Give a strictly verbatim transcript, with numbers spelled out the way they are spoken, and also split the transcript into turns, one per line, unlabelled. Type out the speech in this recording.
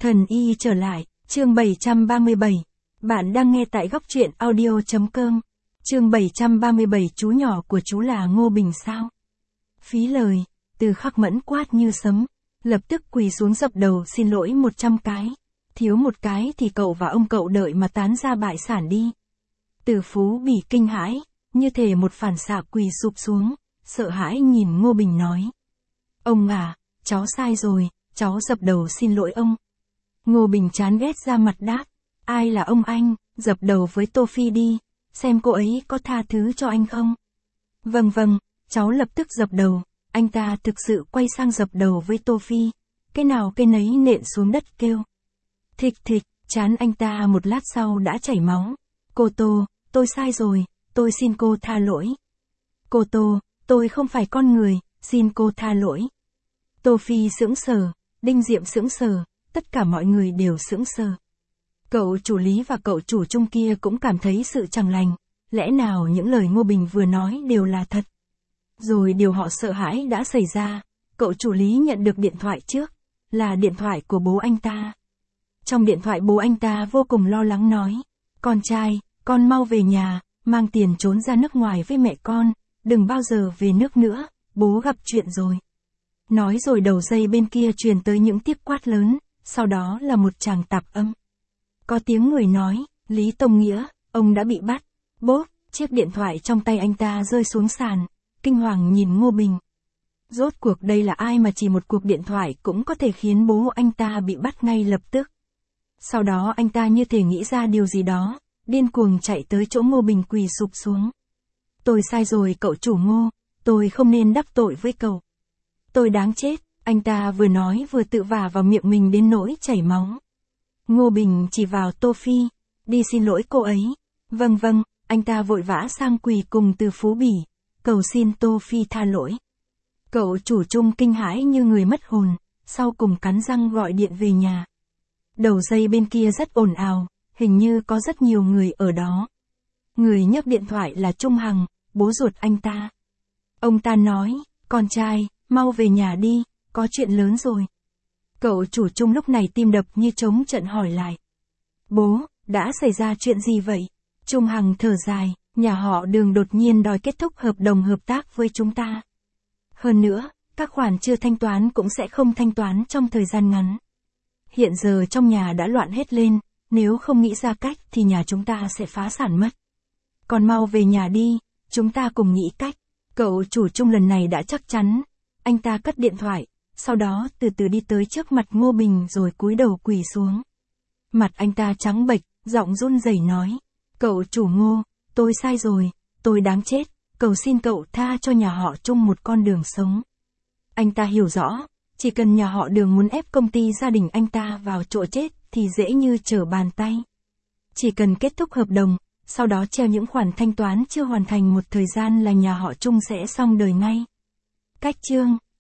Thần y trở lại, chương bảy trăm ba mươi bảy. Bạn đang nghe tại góc truyện audio.com. Chương bảy trăm ba mươi bảy. Chú nhỏ của chú là Ngô Bình sao? Phí lời, Từ Khắc Mẫn quát như sấm, lập tức quỳ xuống dập đầu xin lỗi một trăm cái. Thiếu một cái thì cậu và ông cậu đợi mà tán ra bại sản đi. Từ Phú Bỉ kinh hãi, như thể một phản xạ quỳ sụp xuống, sợ hãi nhìn Ngô Bình nói. Ông à, cháu sai rồi, cháu dập đầu xin lỗi ông. Ngô Bình chán ghét ra mặt đáp, ai là ông anh, dập đầu với Tô Phi đi, xem cô ấy có tha thứ cho anh không. Vâng vâng, cháu lập tức dập đầu, anh ta thực sự quay sang dập đầu với Tô Phi, cái nào cái nấy nện xuống đất kêu. Thịch thịch, chán anh ta một lát sau đã chảy máu. Cô Tô, tôi sai rồi, tôi xin cô tha lỗi. Cô Tô, tôi không phải con người, xin cô tha lỗi. Tô Phi sững sờ, Đinh Diệm sững sờ, tất cả mọi người đều sững sờ. Cậu chủ Lý và cậu chủ Trung kia cũng cảm thấy sự chẳng lành, lẽ nào những lời Ngô Bình vừa nói đều là thật. Rồi điều họ sợ hãi đã xảy ra, cậu chủ Lý nhận được điện thoại trước, là điện thoại của bố anh ta. Trong điện thoại bố anh ta vô cùng lo lắng nói, con trai, con mau về nhà, mang tiền trốn ra nước ngoài với mẹ con, đừng bao giờ về nước nữa, bố gặp chuyện rồi. Nói rồi đầu dây bên kia truyền tới những tiếng quát lớn, sau đó là một tràng tạp âm. Có tiếng người nói, Lý Tông Nghĩa, ông đã bị bắt. Bốp, chiếc điện thoại trong tay anh ta rơi xuống sàn, kinh hoàng nhìn Ngô Bình. Rốt cuộc đây là ai mà chỉ một cuộc điện thoại cũng có thể khiến bố anh ta bị bắt ngay lập tức. Sau đó anh ta như thể nghĩ ra điều gì đó, điên cuồng chạy tới chỗ Ngô Bình quỳ sụp xuống. Tôi sai rồi cậu chủ Ngô, tôi không nên đắc tội với cậu. Tôi đáng chết, anh ta vừa nói vừa tự vả vào miệng mình đến nỗi chảy máu. Ngô Bình chỉ vào Tô Phi, đi xin lỗi cô ấy. Vâng vâng, anh ta vội vã sang quỳ cùng Từ Phú Bỉ, cầu xin Tô Phi tha lỗi. Cậu chủ Trung kinh hãi như người mất hồn, sau cùng cắn răng gọi điện về nhà. Đầu dây bên kia rất ồn ào, hình như có rất nhiều người ở đó. Người nhấc điện thoại là Trung Hằng, bố ruột anh ta. Ông ta nói, con trai, mau về nhà đi, có chuyện lớn rồi. Cậu chủ Trung lúc này tim đập như trống trận hỏi lại. Bố, đã xảy ra chuyện gì vậy? Trung Hằng thở dài, nhà họ Đường đột nhiên đòi kết thúc hợp đồng hợp tác với chúng ta. Hơn nữa, các khoản chưa thanh toán cũng sẽ không thanh toán trong thời gian ngắn. Hiện giờ trong nhà đã loạn hết lên, nếu không nghĩ ra cách thì nhà chúng ta sẽ phá sản mất. Còn mau về nhà đi, chúng ta cùng nghĩ cách. Cậu chủ Trung lần này đã chắc chắn. Anh ta cất điện thoại, sau đó từ từ đi tới trước mặt Ngô Bình rồi cúi đầu quỳ xuống. Mặt anh ta trắng bệch, giọng run rẩy nói, cậu chủ Ngô, tôi sai rồi, tôi đáng chết, cầu xin cậu tha cho nhà họ Trung một con đường sống. Anh ta hiểu rõ, chỉ cần nhà họ Đường muốn ép công ty gia đình anh ta vào chỗ chết thì dễ như trở bàn tay. Chỉ cần kết thúc hợp đồng, sau đó treo những khoản thanh toán chưa hoàn thành một thời gian là nhà họ Trung sẽ xong đời ngay. Cách chương